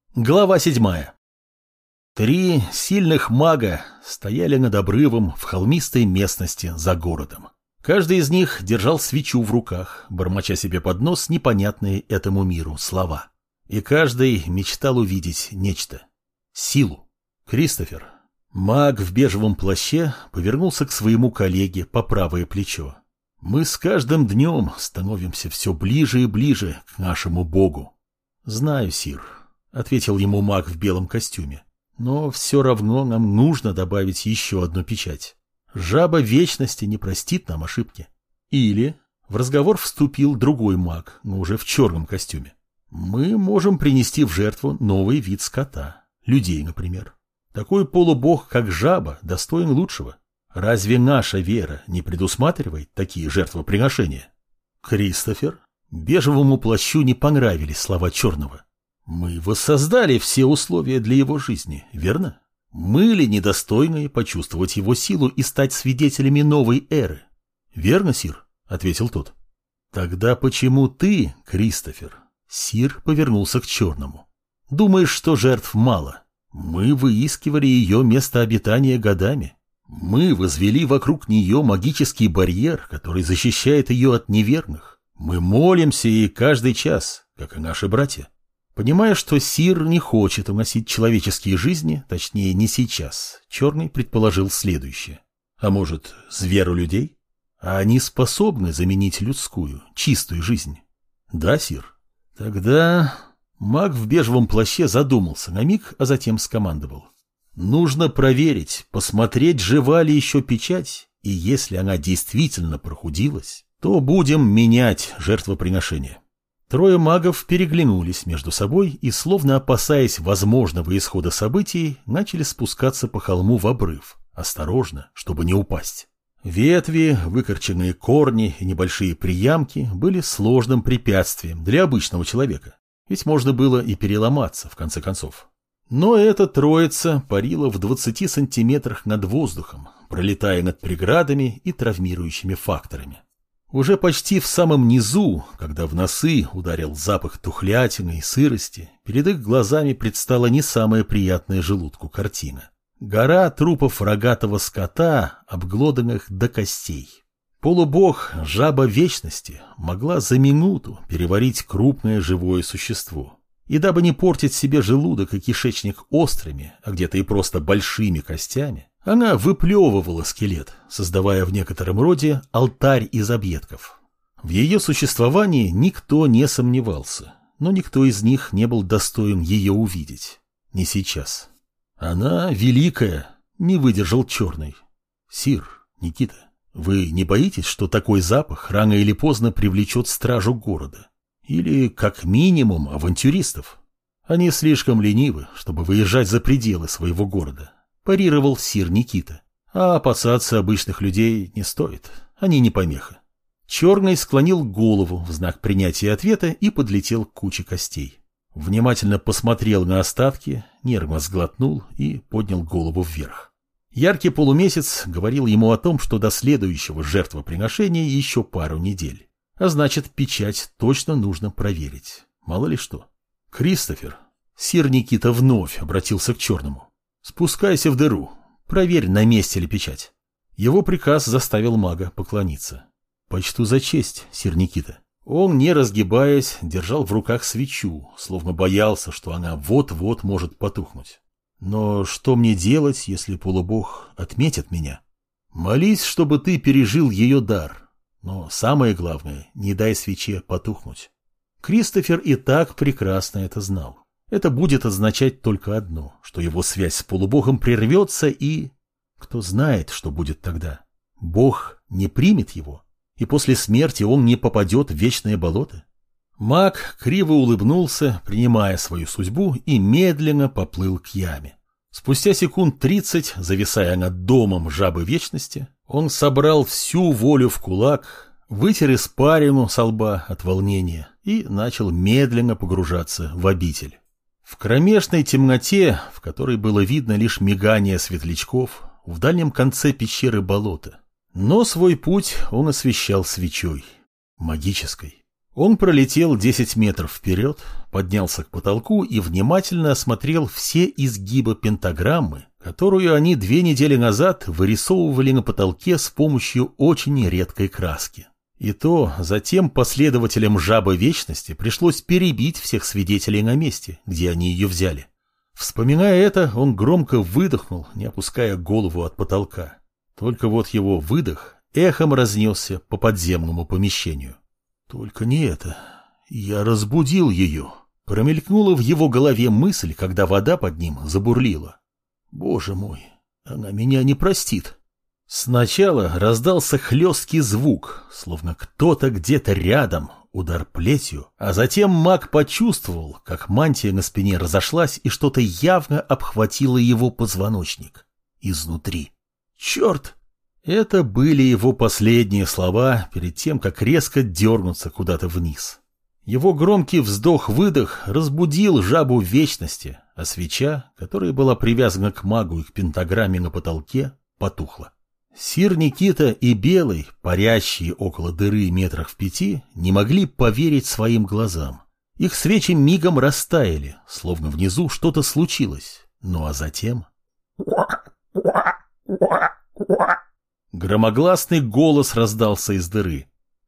Глава 7. Три сильных мага стояли над обрывом в холмистой местности за городом. Каждый из них держал свечу в руках, бормоча себе под нос непонятные этому миру слова. И каждый мечтал увидеть нечто. Силу. Кристофер, маг в бежевом плаще, повернулся к своему коллеге по правое плечо. «Мы с каждым днем становимся все ближе и ближе к нашему богу». «Знаю, сир», — ответил ему маг в белом костюме. «Но все равно нам нужно добавить еще одну печать. Жаба вечности не простит нам ошибки». Или в разговор вступил другой маг, но уже в черном костюме. «Мы можем принести в жертву новый вид скота, людей, например. Такой полубог, как жаба, достоин лучшего. Разве наша вера не предусматривает такие жертвоприношения?» Кристофер? Бежевому плащу не понравились слова черного. «Мы воссоздали все условия для его жизни, верно? Мы ли недостойные почувствовать его силу и стать свидетелями новой эры?» «Верно, сир», — ответил тот. «Тогда почему ты, Кристофер?» Сир повернулся к черному. «Думаешь, что жертв мало? Мы выискивали ее место обитания годами. Мы возвели вокруг нее магический барьер, который защищает ее от неверных. Мы молимся ей каждый час, как и наши братья». Понимая, что Сир не хочет уносить человеческие жизни, точнее, не сейчас, Черный предположил следующее. А может, зверу людей? А они способны заменить людскую, чистую жизнь? Да, Сир? Тогда маг в бежевом плаще задумался на миг, а затем скомандовал. Нужно проверить, посмотреть, жива ли еще печать, и если она действительно прохудилась, то будем менять жертвоприношение. Трое магов переглянулись между собой и, словно опасаясь возможного исхода событий, начали спускаться по холму в обрыв, осторожно, чтобы не упасть. Ветви, выкорченные корни и небольшие приямки были сложным препятствием для обычного человека, ведь можно было и переломаться, в конце концов. Но эта троица парила в 20 сантиметрах над воздухом, пролетая над преградами и травмирующими факторами. Уже почти в самом низу, когда в носы ударил запах тухлятины и сырости, перед их глазами предстала не самая приятная желудку картина. Гора трупов рогатого скота, обглоданных до костей. Полубог, жаба вечности, могла за минуту переварить крупное живое существо. И дабы не портить себе желудок и кишечник острыми, а где-то и просто большими костями, она выплевывала скелет, создавая в некотором роде алтарь из объедков. В ее существовании никто не сомневался, но никто из них не был достоин ее увидеть. Не сейчас. Она великая, не выдержал черный. Сир, Никита, вы не боитесь, что такой запах рано или поздно привлечет стражу города? Или, как минимум, авантюристов? Они слишком ленивы, чтобы выезжать за пределы своего города. Парировал сир Никита. А опасаться обычных людей не стоит. Они не помеха. Черный склонил голову в знак принятия ответа и подлетел к куче костей. Внимательно посмотрел на остатки, нервно сглотнул и поднял голову вверх. Яркий полумесяц говорил ему о том, что до следующего жертвоприношения еще пару недель. А значит, печать точно нужно проверить. Мало ли что. Кристофер. Сир Никита вновь обратился к черному. «Спускайся в дыру. Проверь, на месте ли печать». Его приказ заставил мага поклониться. «Почту за честь, сир Никита». Он, не разгибаясь, держал в руках свечу, словно боялся, что она вот-вот может потухнуть. «Но что мне делать, если полубог отметит меня? Молись, чтобы ты пережил ее дар. Но самое главное, не дай свече потухнуть». Кристофер и так прекрасно это знал. Это будет означать только одно, что его связь с полубогом прервется и... Кто знает, что будет тогда? Бог не примет его, и после смерти он не попадет в вечное болото? Маг криво улыбнулся, принимая свою судьбу, и медленно поплыл к яме. Спустя секунд 30, зависая над домом жабы вечности, он собрал всю волю в кулак, вытер испарину со лба от волнения и начал медленно погружаться в обитель. В кромешной темноте, в которой было видно лишь мигание светлячков, в дальнем конце пещеры болото. Но свой путь он освещал свечой, магической. Он пролетел 10 метров вперед, поднялся к потолку и внимательно осмотрел все изгибы пентаграммы, которую они 2 недели назад вырисовывали на потолке с помощью очень редкой краски. И то затем последователям Жабы Вечности пришлось перебить всех свидетелей на месте, где они ее взяли. Вспоминая это, он громко выдохнул, не опуская голову от потолка. Только вот его выдох эхом разнесся по подземному помещению. Только не это. Я разбудил ее. Промелькнула в его голове мысль, когда вода под ним забурлила. Боже мой, она меня не простит. Сначала раздался хлесткий звук, словно кто-то где-то рядом, удар плетью, а затем маг почувствовал, как мантия на спине разошлась и что-то явно обхватило его позвоночник. Изнутри. Черт! Это были его последние слова перед тем, как резко дернуться куда-то вниз. Его громкий вздох-выдох разбудил Жабу Вечности, а свеча, которая была привязана к магу и к пентаграмме на потолке, потухла. Сир Никита и Белый, парящие около дыры метрах в 5, не могли поверить своим глазам. Их свечи мигом растаяли, словно внизу что-то случилось. Ну а затем... Громогласный голос раздался из дыры.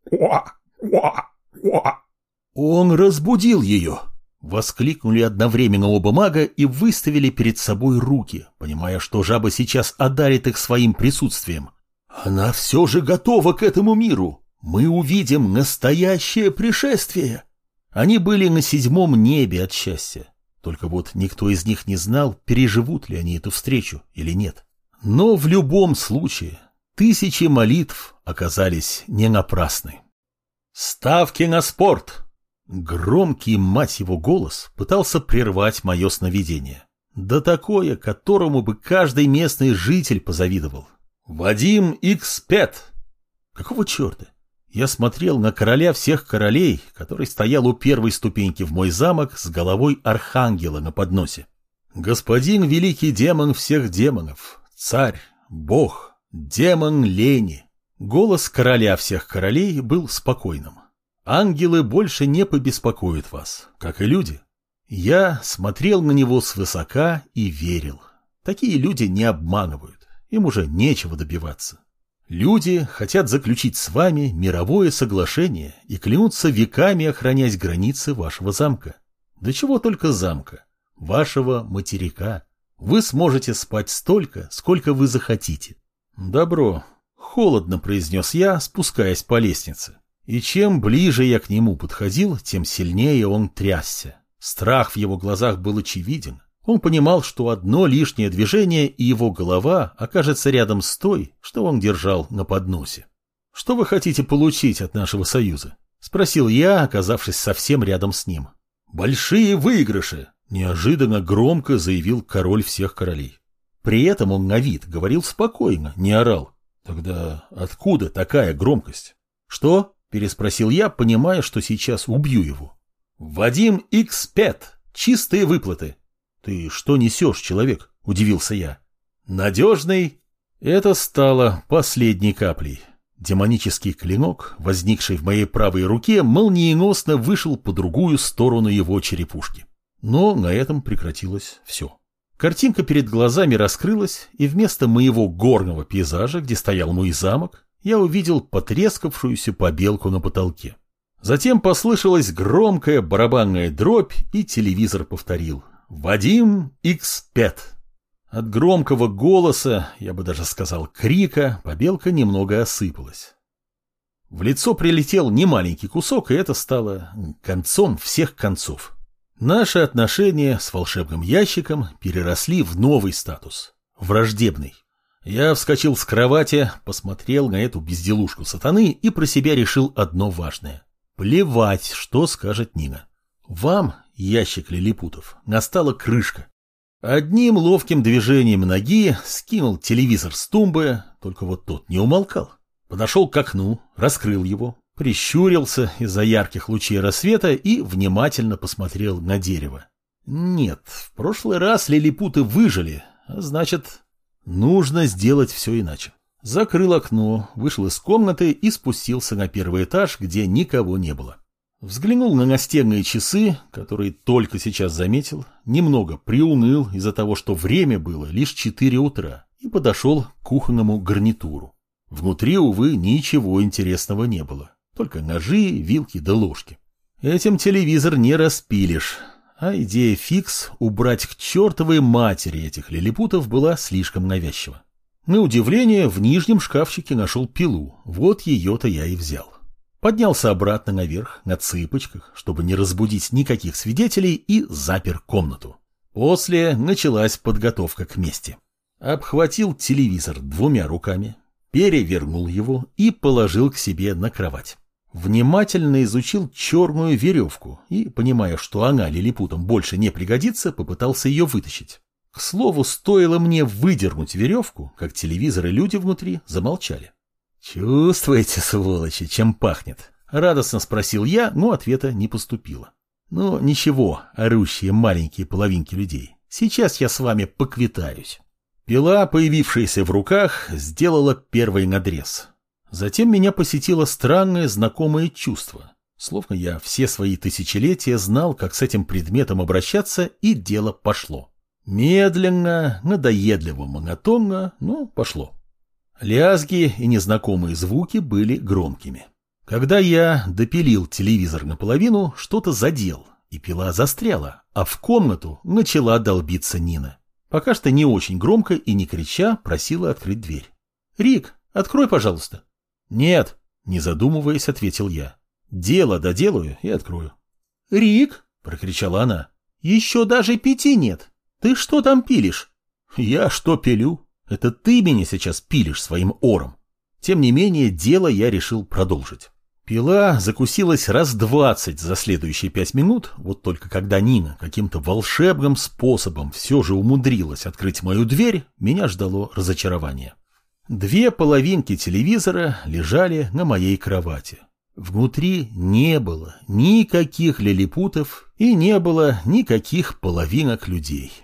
«Он разбудил ее!» Воскликнули одновременно оба мага и выставили перед собой руки, понимая, что Жаба сейчас одарит их своим присутствием. «Она все же готова к этому миру! Мы увидим настоящее пришествие!» Они были на 7-м небе от счастья. Только вот никто из них не знал, переживут ли они эту встречу или нет. Но в любом случае... 1000 молитв оказались не напрасны. «Ставки на спорт!» Громкий, мать его, голос пытался прервать мое сновидение. Да такое, которому бы каждый местный житель позавидовал. «Вадим Икс-Пет!» Какого черта? Я смотрел на короля всех королей, который стоял у первой ступеньки в мой замок с головой архангела на подносе. Господин великий демон всех демонов, царь, бог, демон лени. Голос короля всех королей был спокойным. Ангелы больше не побеспокоят вас, как и люди. Я смотрел на него свысока и верил. Такие люди не обманывают, им уже нечего добиваться. Люди хотят заключить с вами мировое соглашение и клянутся веками охранять границы вашего замка. Да чего только замка, вашего материка. Вы сможете спать столько, сколько вы захотите. «Добро», — холодно произнес я, спускаясь по лестнице. И чем ближе я к нему подходил, тем сильнее он трясся. Страх в его глазах был очевиден. Он понимал, что одно лишнее движение, и его голова окажется рядом с той, что он держал на подносе. «Что вы хотите получить от нашего союза?» — спросил я, оказавшись совсем рядом с ним. «Большие выигрыши!» — неожиданно громко заявил король всех королей. При этом он на вид говорил спокойно, не орал. Тогда откуда такая громкость? «Что?» – переспросил я, понимая, что сейчас убью его. «Вадим Икс-Пет! Чистые выплаты!» «Ты что несешь, человек?» – удивился я. «Надежный?» Это стало последней каплей. Демонический клинок, возникший в моей правой руке, молниеносно вышел по другую сторону его черепушки. Но на этом прекратилось все. Картинка перед глазами раскрылась, и вместо моего горного пейзажа, где стоял мой замок, я увидел потрескавшуюся побелку на потолке. Затем послышалась громкая барабанная дробь, и телевизор повторил: «Вадим Икс-Пет». От громкого голоса, я бы даже сказал крика, побелка немного осыпалась. В лицо прилетел немаленький кусок, и это стало концом всех концов. Наши отношения с волшебным ящиком переросли в новый статус – враждебный. Я вскочил с кровати, посмотрел на эту безделушку сатаны и про себя решил одно важное. Плевать, что скажет Нина. Вам, ящик лилипутов, настала крышка. Одним ловким движением ноги скинул телевизор с тумбы, только вот тот не умолкал. Подошел к окну, раскрыл его, прищурился из-за ярких лучей рассвета и внимательно посмотрел на дерево. Нет, в прошлый раз лилипуты выжили, а значит, нужно сделать все иначе. Закрыл окно, вышел из комнаты и спустился на первый этаж, где никого не было. Взглянул на настенные часы, которые только сейчас заметил, немного приуныл из-за того, что время было лишь 4 утра, и подошел к кухонному гарнитуру. Внутри, увы, ничего интересного не было, только ножи, вилки да ложки. Этим телевизор не распилишь, а идея фикс убрать к чертовой матери этих лилипутов была слишком навязчива. На удивление, в нижнем шкафчике нашел пилу, вот ее-то я и взял. Поднялся обратно наверх, на цыпочках, чтобы не разбудить никаких свидетелей, и запер комнату. После началась подготовка к мести. Обхватил телевизор 2 руками, перевернул его и положил к себе на кровать. Внимательно изучил черную веревку и, понимая, что она лилипутам больше не пригодится, попытался ее вытащить. К слову, стоило мне выдернуть веревку, как телевизор и люди внутри замолчали. «Чувствуете, сволочи, чем пахнет?» — радостно спросил я, но ответа не поступило. «Ну, ничего, орущие маленькие половинки людей. Сейчас я с вами поквитаюсь». Пила, появившаяся в руках, сделала первый надрез. Затем меня посетило странное знакомое чувство. Словно я все свои тысячелетия знал, как с этим предметом обращаться, и дело пошло. Медленно, надоедливо, монотонно, но пошло. Лязги и незнакомые звуки были громкими. Когда я допилил телевизор наполовину, что-то задел, и пила застряла, а в комнату начала долбиться Нина. Пока что не очень громко и не крича просила открыть дверь. «Рик, открой, пожалуйста». «Нет», — не задумываясь, ответил я. «Дело доделаю и открою». «Рик», — прокричала она, — «еще даже 5 нет. Ты что там пилишь?» «Я что пилю? Это ты меня сейчас пилишь своим ором». Тем не менее, дело я решил продолжить. Пила закусилась раз 20 за следующие 5 минут, вот только когда Нина каким-то волшебным способом все же умудрилась открыть мою дверь, меня ждало разочарование. 2 половинки телевизора лежали на моей кровати. Внутри не было никаких лилипутов и не было никаких половинок людей.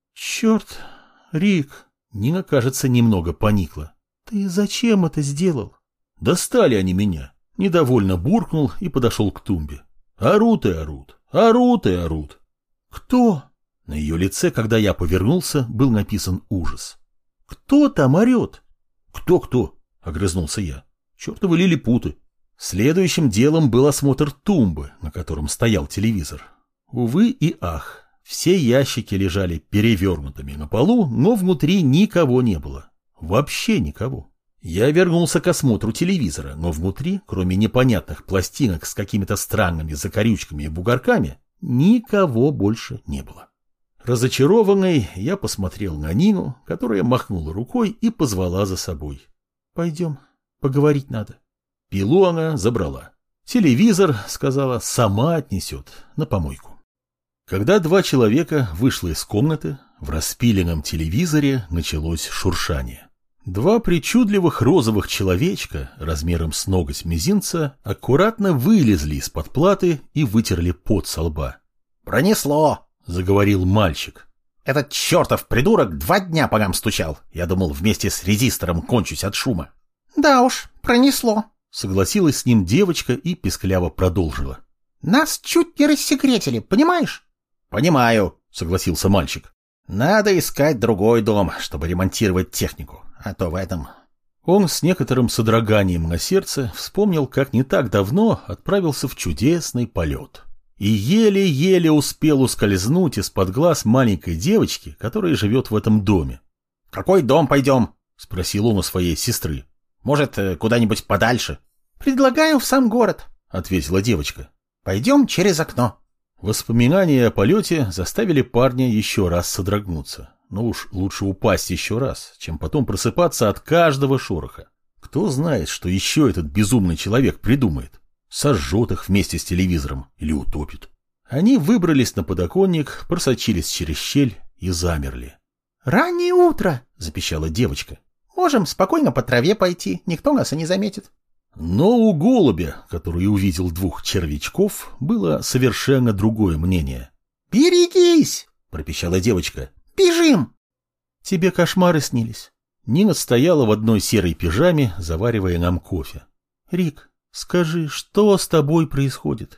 «Черт, Рик!» Нина, кажется, немного поникла. «Ты зачем это сделал?» «Достали они меня!» Недовольно буркнул и подошел к тумбе. «Орут и орут! Орут и орут!» «Кто?» На ее лице, когда я повернулся, был написан ужас. «Кто там орет?» «Кто-кто?» — огрызнулся я. «Чертовы лилипуты!» Следующим делом был осмотр тумбы, на котором стоял телевизор. Увы и ах, все ящики лежали перевернутыми на полу, но внутри никого не было. Вообще никого. Я вернулся к осмотру телевизора, но внутри, кроме непонятных пластинок с какими-то странными закорючками и бугорками, никого больше не было. Разочарованный, я посмотрел на Нину, которая махнула рукой и позвала за собой. «Пойдем, поговорить надо». Пилу она забрала. Телевизор, сказала, сама отнесет на помойку. Когда 2 человека вышли из комнаты, в распиленном телевизоре началось шуршание. 2 причудливых розовых человечка размером с ноготь мизинца аккуратно вылезли из-под платы и вытерли пот со лба. «Пронесло!» — заговорил мальчик. «Этот чертов придурок 2 дня по нам стучал. Я думал, вместе с резистором кончусь от шума». «Да уж, пронесло», — согласилась с ним девочка и пискляво продолжила. «Нас чуть не рассекретили, понимаешь?» «Понимаю», — согласился мальчик. «Надо искать другой дом, чтобы ремонтировать технику, а то в этом...» Он с некоторым содроганием на сердце вспомнил, как не так давно отправился в чудесный полет. И еле-еле успел ускользнуть из-под глаз маленькой девочки, которая живет в этом доме. «В какой дом пойдем?» — спросил он у своей сестры. «Может, куда-нибудь подальше?» «Предлагаю в сам город», — ответила девочка. «Пойдем через окно». Воспоминания о полете заставили парня еще раз содрогнуться. Но уж лучше упасть еще раз, чем потом просыпаться от каждого шороха. Кто знает, что еще этот безумный человек придумает. Сожжет их вместе с телевизором или утопит. Они выбрались на подоконник, просочились через щель и замерли. «Раннее утро», — запищала девочка. «Можем спокойно по траве пойти, никто нас и не заметит». Но у голубя, который увидел 2 червячков, было совершенно другое мнение. «Берегись!» — пропищала девочка. «Бежим!» «Тебе кошмары снились». Нина стояла в одной серой пижаме, заваривая нам кофе. «Рик, скажи, что с тобой происходит?»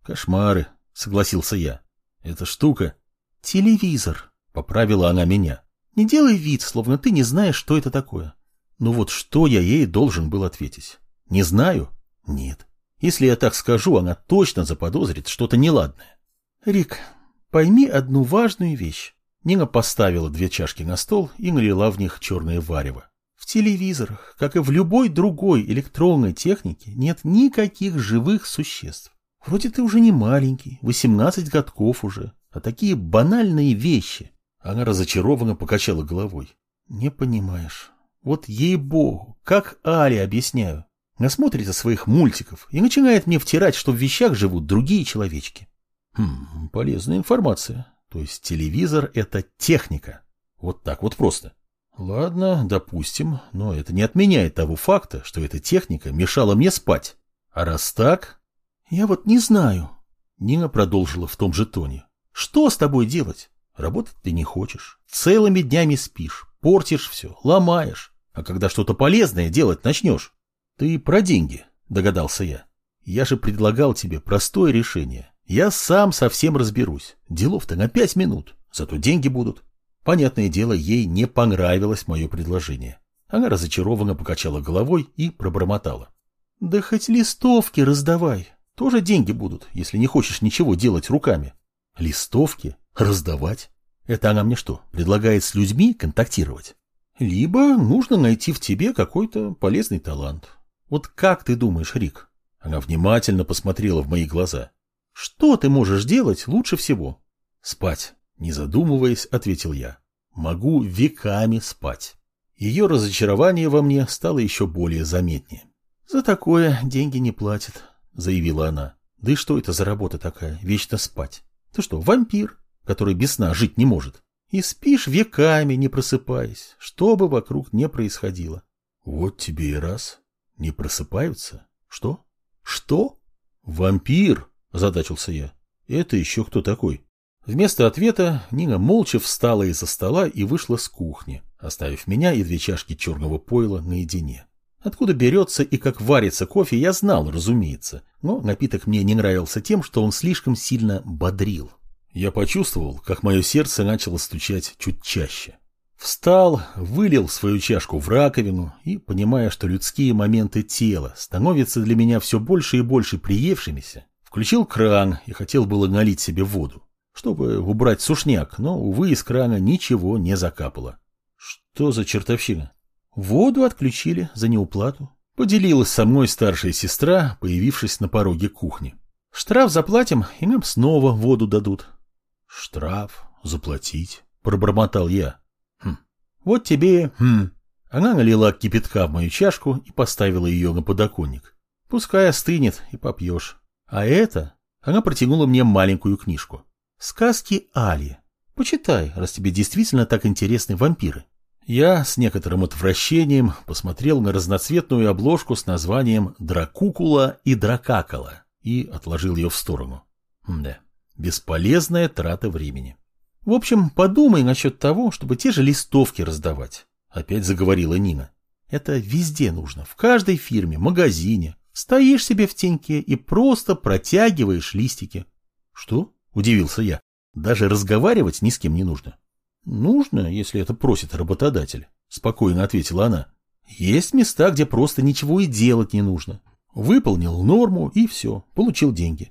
Кошмары, согласился я. Эта штука... Телевизор, поправила она меня. Не делай вид, словно ты не знаешь, что это такое. Ну вот что я ей должен был ответить? Не знаю? Нет. Если я так скажу, она точно заподозрит что-то неладное. Рик, пойми одну важную вещь. Нина поставила 2 чашки на стол и налила в них черное варево. В телевизорах, как и в любой другой электронной технике, нет никаких живых существ. Вроде ты уже не маленький, 18 годков уже, а такие банальные вещи. Она разочарованно покачала головой. Не понимаешь. Вот ей-богу, как Але объясняю. Насмотрится своих мультиков и начинает мне втирать, что в вещах живут другие человечки. Полезная информация. То есть телевизор — это техника. Вот так вот просто. Ладно, допустим, но это не отменяет того факта, что эта техника мешала мне спать. А раз так... Я вот не знаю. Нина продолжила в том же тоне. Что с тобой делать? Работать ты не хочешь. Целыми днями спишь, портишь все, ломаешь. А когда что-то полезное делать начнешь? Ты про деньги, догадался я. Я же предлагал тебе простое решение. Я сам совсем разберусь. Делов-то на 5 минут. Зато деньги будут. Понятное дело, ей не понравилось мое предложение. Она разочарованно покачала головой и пробормотала. Да хоть листовки раздавай. Тоже деньги будут, если не хочешь ничего делать руками. Листовки? Раздавать? Это она мне что, предлагает с людьми контактировать? Либо нужно найти в тебе какой-то полезный талант. Вот как ты думаешь, Рик? Она внимательно посмотрела в мои глаза. Что ты можешь делать лучше всего? Спать. Не задумываясь, ответил я. Могу веками спать. Ее разочарование во мне стало еще более заметнее. За такое деньги не платят, заявила она. Да и что это за работа такая, вечно спать? Ты что, вампир, который без сна жить не может? И спишь веками, не просыпаясь, что бы вокруг не происходило. Вот тебе и раз. Не просыпаются? Что? Что? Вампир, озадачился я. Это еще кто такой? Вместо ответа Нина молча встала из-за стола и вышла с кухни, оставив меня и 2 чашки черного пойла наедине. Откуда берется и как варится кофе, я знал, разумеется, но напиток мне не нравился тем, что он слишком сильно бодрил. Я почувствовал, как мое сердце начало стучать чуть чаще. Встал, вылил свою чашку в раковину и, понимая, что людские моменты тела становятся для меня все больше и больше приевшимися, включил кран и хотел было налить себе воду, чтобы убрать сушняк, но, увы, из крана ничего не закапало. Что за чертовщина? Воду отключили за неуплату. Поделилась со мной старшая сестра, появившись на пороге кухни. Штраф заплатим, и нам снова воду дадут. Штраф? Заплатить? Пробормотал я. Вот тебе... Она налила кипятка в мою чашку и поставила ее на подоконник. Пускай остынет и попьешь. А это... Она протянула мне маленькую книжку. «Сказки Али. Почитай, раз тебе действительно так интересны вампиры». Я с некоторым отвращением посмотрел на разноцветную обложку с названием «Дракукула и Дракакала» и отложил ее в сторону. Да, бесполезная трата времени. В общем, подумай насчет того, чтобы те же листовки раздавать. Опять заговорила Нина. Это везде нужно, в каждой фирме, магазине. Стоишь себе в теньке и просто протягиваешь листики. Что? Удивился я. Даже разговаривать ни с кем не нужно. Нужно, если это просит работодатель, спокойно ответила она. Есть места, где просто ничего и делать не нужно. Выполнил норму и все, получил деньги.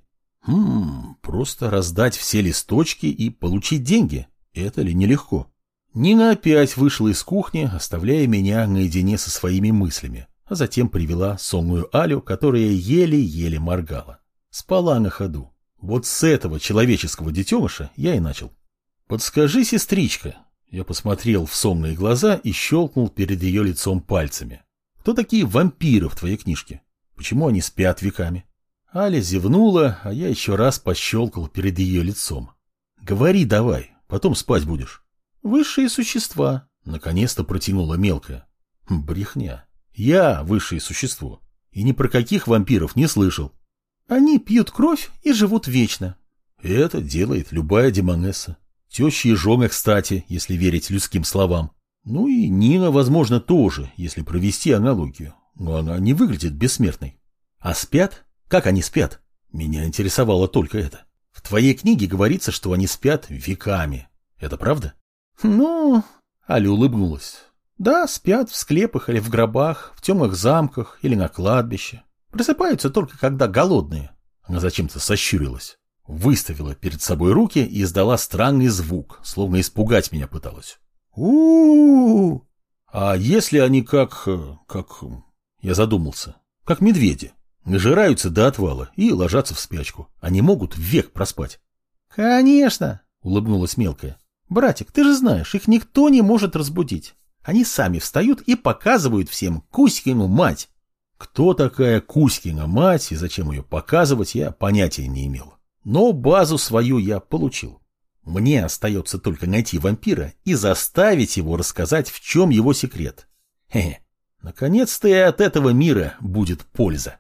Просто раздать все листочки и получить деньги. Это ли нелегко? Нина опять вышла из кухни, оставляя меня наедине со своими мыслями, а затем привела сонную Алю, которая еле-еле моргала. Спала на ходу. Вот с этого человеческого детеныша я и начал. «Подскажи, сестричка». Я посмотрел в сонные глаза и щелкнул перед ее лицом пальцами. «Кто такие вампиры в твоей книжке? Почему они спят веками?» Аля зевнула, а я еще раз пощелкал перед ее лицом. «Говори давай, потом спать будешь». «Высшие существа», — наконец-то протянула мелкая. «Брехня. Я высшее существо. И ни про каких вампиров не слышал». «Они пьют кровь и живут вечно». «Это делает любая демонесса. Тещи и жены, кстати, если верить людским словам. Ну и Нина, возможно, тоже, если провести аналогию. Но она не выглядит бессмертной. А спят? Как они спят? Меня интересовало только это. В твоей книге говорится, что они спят веками. Это правда? Ну, Аля улыбнулась. да, спят в склепах или в гробах, в темных замках или на кладбище. Просыпаются только когда голодные. Она зачем-то сощурилась. Выставила перед собой руки и издала странный звук, словно испугать меня пыталась. У-у-у! А если они как... Я задумался. Как медведи. Нажираются до отвала и ложатся в спячку. Они могут век проспать. Конечно, Улыбнулась мелкая. братик, ты же знаешь, их никто не может разбудить. Они сами встают и показывают всем Кузькину мать. Кто такая Кузькина мать и зачем ее показывать, я понятия не имел. Но базу свою я получил. Мне остается только найти вампира и заставить его рассказать, в чем его секрет. Хе-хе. Наконец-то и от этого мира будет польза.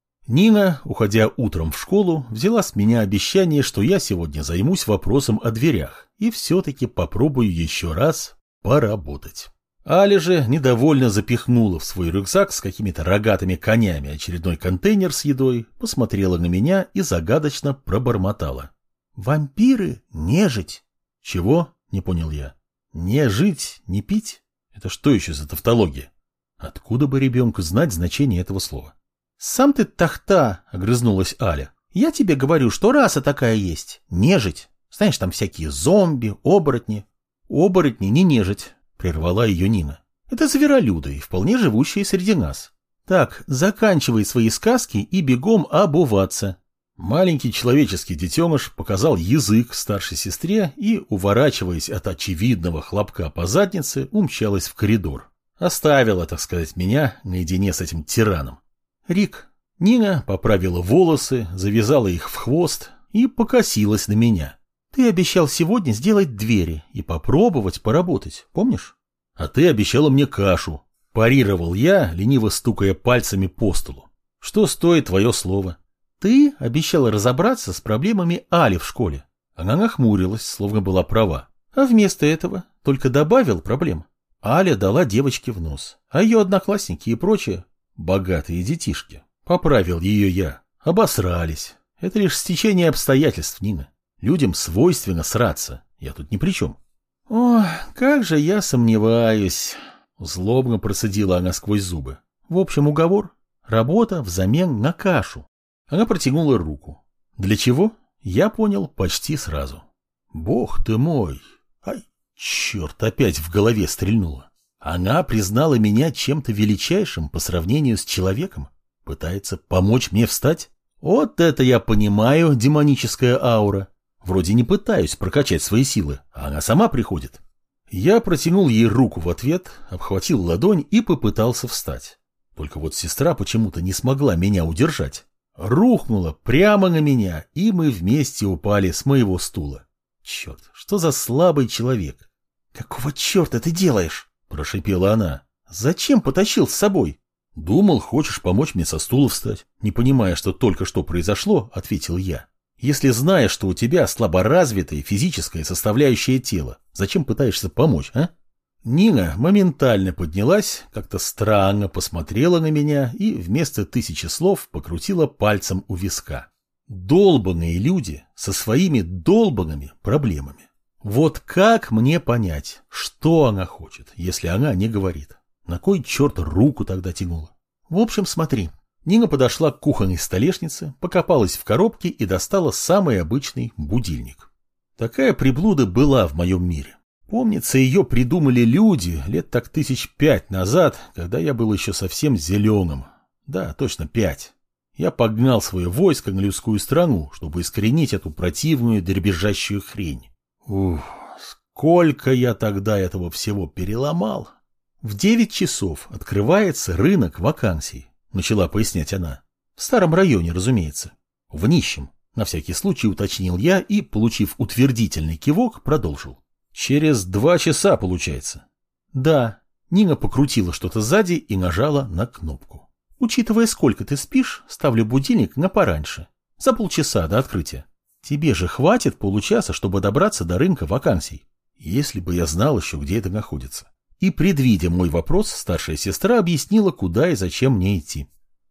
Нина, уходя утром в школу, взяла с меня обещание, что я сегодня займусь вопросом о дверях и все-таки попробую еще раз поработать. Аля же недовольно запихнула в свой рюкзак с какими-то рогатыми конями очередной контейнер с едой, посмотрела на меня и загадочно пробормотала. Вампиры — нежить. Чего? Не понял я. Не жить, не пить? Это что еще за тавтология? Откуда бы ребенку знать значение этого слова? Сам ты тахта, огрызнулась Аля. Я тебе говорю, что раса такая есть. Нежить. Знаешь, там всякие зомби, оборотни. Оборотни не нежить, прервала ее Нина. Это зверолюды, вполне живущие среди нас. Так, заканчивай свои сказки и бегом обуваться. Маленький человеческий детеныш показал язык старшей сестре и, уворачиваясь от очевидного хлопка по заднице, умчалась в коридор. Оставила, так сказать, меня наедине с этим тираном. Рик. Нина поправила волосы, завязала их в хвост и покосилась на меня. Ты обещал сегодня сделать двери и попробовать поработать, помнишь? А ты обещала мне кашу. Парировал я, лениво стукая пальцами по столу. Что стоит твое слово? Ты обещала разобраться с проблемами Али в школе. Она нахмурилась, словно была права. А вместо этого только добавил проблем. Аля дала девочке в нос, а ее одноклассники и прочее, богатые детишки, поправил ее я, обосрались. Это лишь стечение обстоятельств, Нина. Людям свойственно сраться, я тут ни при чем. О, как же я сомневаюсь, злобно процедила она сквозь зубы. В общем, уговор. Работа взамен на кашу. Она протянула руку. Для чего? Я понял почти сразу. Бог ты мой! Ай, черт, опять в голове стрельнуло. Она признала меня чем-то величайшим по сравнению с человеком? Пытается помочь мне встать? Вот это я понимаю, демоническая аура. Вроде не пытаюсь прокачать свои силы, а она сама приходит. Я протянул ей руку в ответ, обхватил ладонь и попытался встать. Только вот сестра почему-то не смогла меня удержать. Рухнула прямо на меня, и мы вместе упали с моего стула. Черт, что за слабый человек? Какого черта ты делаешь? Прошипела она. Зачем потащил с собой? Думал, хочешь помочь мне со стула встать. Не понимая, что только что произошло, ответил я. Если знаешь, что у тебя слаборазвитое физическое составляющее тела, зачем пытаешься помочь, а? Нина моментально поднялась, как-то странно посмотрела на меня и вместо 1000 слов покрутила пальцем у виска. Долбаные люди со своими долбанными проблемами. Вот как мне понять, что она хочет, если она не говорит? На кой черт руку тогда тянула? В общем, смотри. Нина подошла к кухонной столешнице, покопалась в коробке и достала самый обычный будильник. Такая приблуда была в моем мире. Помнится, ее придумали люди лет так 5 назад, когда я был еще совсем зеленым. Да, точно 5. Я погнал свое войско на людскую страну, чтобы искоренить эту противную дребезжащую хрень. Ух, сколько я тогда этого всего переломал. В 9 часов открывается рынок вакансий, начала пояснять она. В старом районе, разумеется. В нищем, на всякий случай уточнил я и, получив утвердительный кивок, продолжил. Через 2 часа получается. Да, Нина покрутила что-то сзади и нажала на кнопку. Учитывая, сколько ты спишь, ставлю будильник на пораньше. За полчаса до открытия. Тебе же хватит получаса, чтобы добраться до рынка вакансий. Если бы я знал еще, где это находится. И, предвидя мой вопрос, старшая сестра объяснила, куда и зачем мне идти.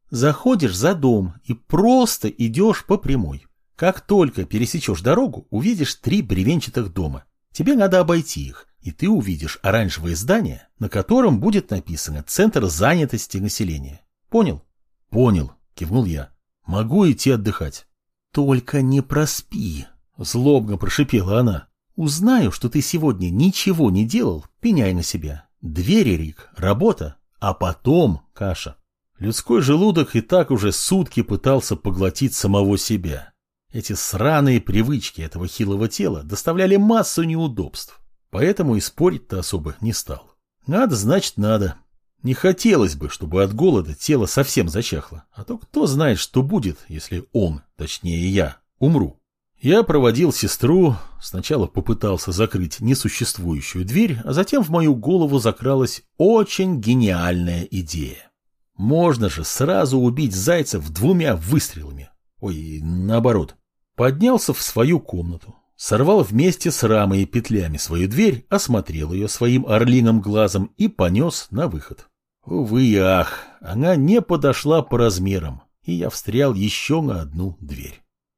Заходишь за дом и просто идешь по прямой. Как только пересечешь дорогу, увидишь 3 бревенчатых дома. Тебе надо обойти их, и ты увидишь оранжевое здание, на котором будет написано «Центр занятости населения». Понял? Понял, кивнул я. Могу идти отдыхать. Только не проспи, злобно прошипела она. Узнаю, что ты сегодня ничего не делал, пеняй на себя. Двери, Рик, работа, а потом каша. Людской желудок и так уже сутки пытался поглотить самого себя. Эти сраные привычки этого хилого тела доставляли массу неудобств. Поэтому и спорить-то особо не стал. Надо, значит, надо. Не хотелось бы, чтобы от голода тело совсем зачахло. А то кто знает, что будет, если он, точнее я, умру. Я проводил сестру, сначала попытался закрыть несуществующую дверь, а затем в мою голову закралась очень гениальная идея. Можно же сразу убить зайцев 2 выстрелами. Ой, наоборот. Поднялся в свою комнату, сорвал вместе с рамой и петлями свою дверь, осмотрел ее своим орлиным глазом и понес на выход. Увы и ах, она не подошла по размерам, и я встрял еще на одну дверь.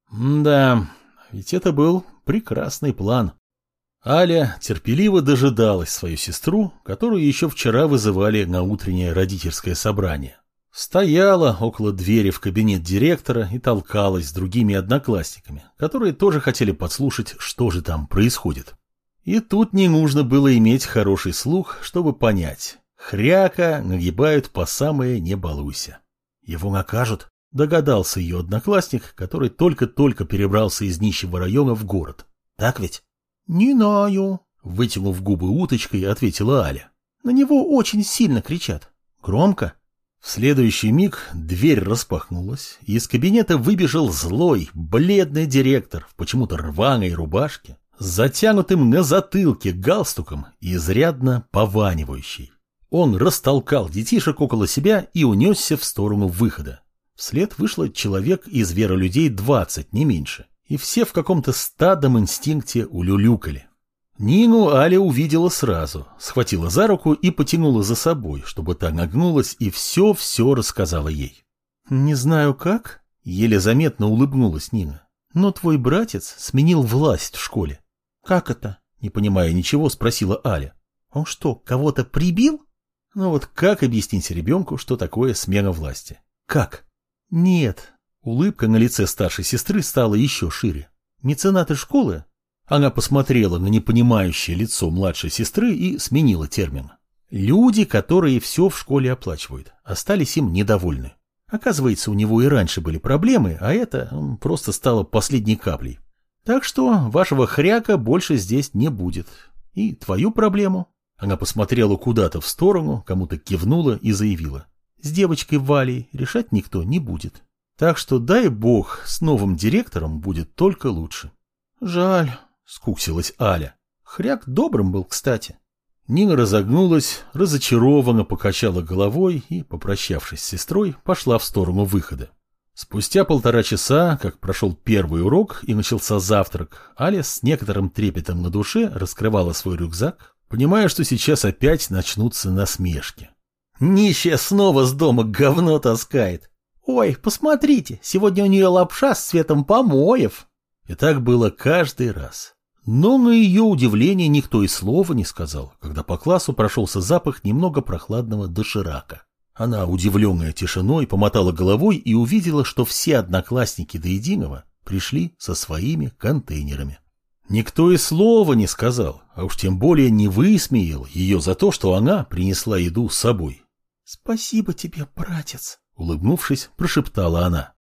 Да, ведь это был прекрасный план. Аля терпеливо дожидалась свою сестру, которую еще вчера вызывали на утреннее родительское собрание. Стояла около двери в кабинет директора и толкалась с другими одноклассниками, которые тоже хотели подслушать, что же там происходит. И тут не нужно было иметь хороший слух, чтобы понять. Хряка нагибают по самое не балуйся. Его накажут, догадался ее одноклассник, который только-только перебрался из нищего района в город. Так ведь? Не знаю, вытянув губы уточкой, ответила Аля. На него очень сильно кричат. Громко. В следующий миг дверь распахнулась, и из кабинета выбежал злой, бледный директор в почему-то рваной рубашке, с затянутым на затылке галстуком и изрядно пованивающий. Он растолкал детишек около себя и унесся в сторону выхода. Вслед вышло человек из зверолюдей 20, не меньше, и все в каком-то стадном инстинкте улюлюкали. Нину Аля увидела сразу, схватила за руку и потянула за собой, чтобы та нагнулась и все-все рассказала ей. «Не знаю как», — еле заметно улыбнулась Нина, «но твой братец сменил власть в школе». «Как это?» — не понимая ничего, спросила Аля. «Он что, кого-то прибил?» Ну вот как объяснить ребенку, что такое смена власти? Как? Нет. Улыбка на лице старшей сестры стала еще шире. Меценаты школы? Она посмотрела на непонимающее лицо младшей сестры и сменила термин. Люди, которые все в школе оплачивают, остались им недовольны. Оказывается, у него и раньше были проблемы, а это просто стало последней каплей. Так что вашего хряка больше здесь не будет. И твою проблему. Она посмотрела куда-то в сторону, кому-то кивнула и заявила. С девочкой Валей решать никто не будет. Так что дай бог, с новым директором будет только лучше. Жаль, скуксилась Аля. Хряк добрым был, кстати. Нина разогнулась, разочарованно покачала головой и, попрощавшись с сестрой, пошла в сторону выхода. Спустя 1,5 часа, как прошел первый урок и начался завтрак, Аля с некоторым трепетом на душе раскрывала свой рюкзак, понимая, что сейчас опять начнутся насмешки. Нищая снова с дома говно таскает. Ой, посмотрите, сегодня у нее лапша с цветом помоев. И так было каждый раз. Но на ее удивление никто и слова не сказал, когда по классу прошелся запах немного прохладного доширака. Она, удивленная тишиной, помотала головой и увидела, что все одноклассники до единого пришли со своими контейнерами. Никто и слова не сказал, а уж тем более не высмеял ее за то, что она принесла еду с собой. «Спасибо тебе, братец», — улыбнувшись, прошептала она.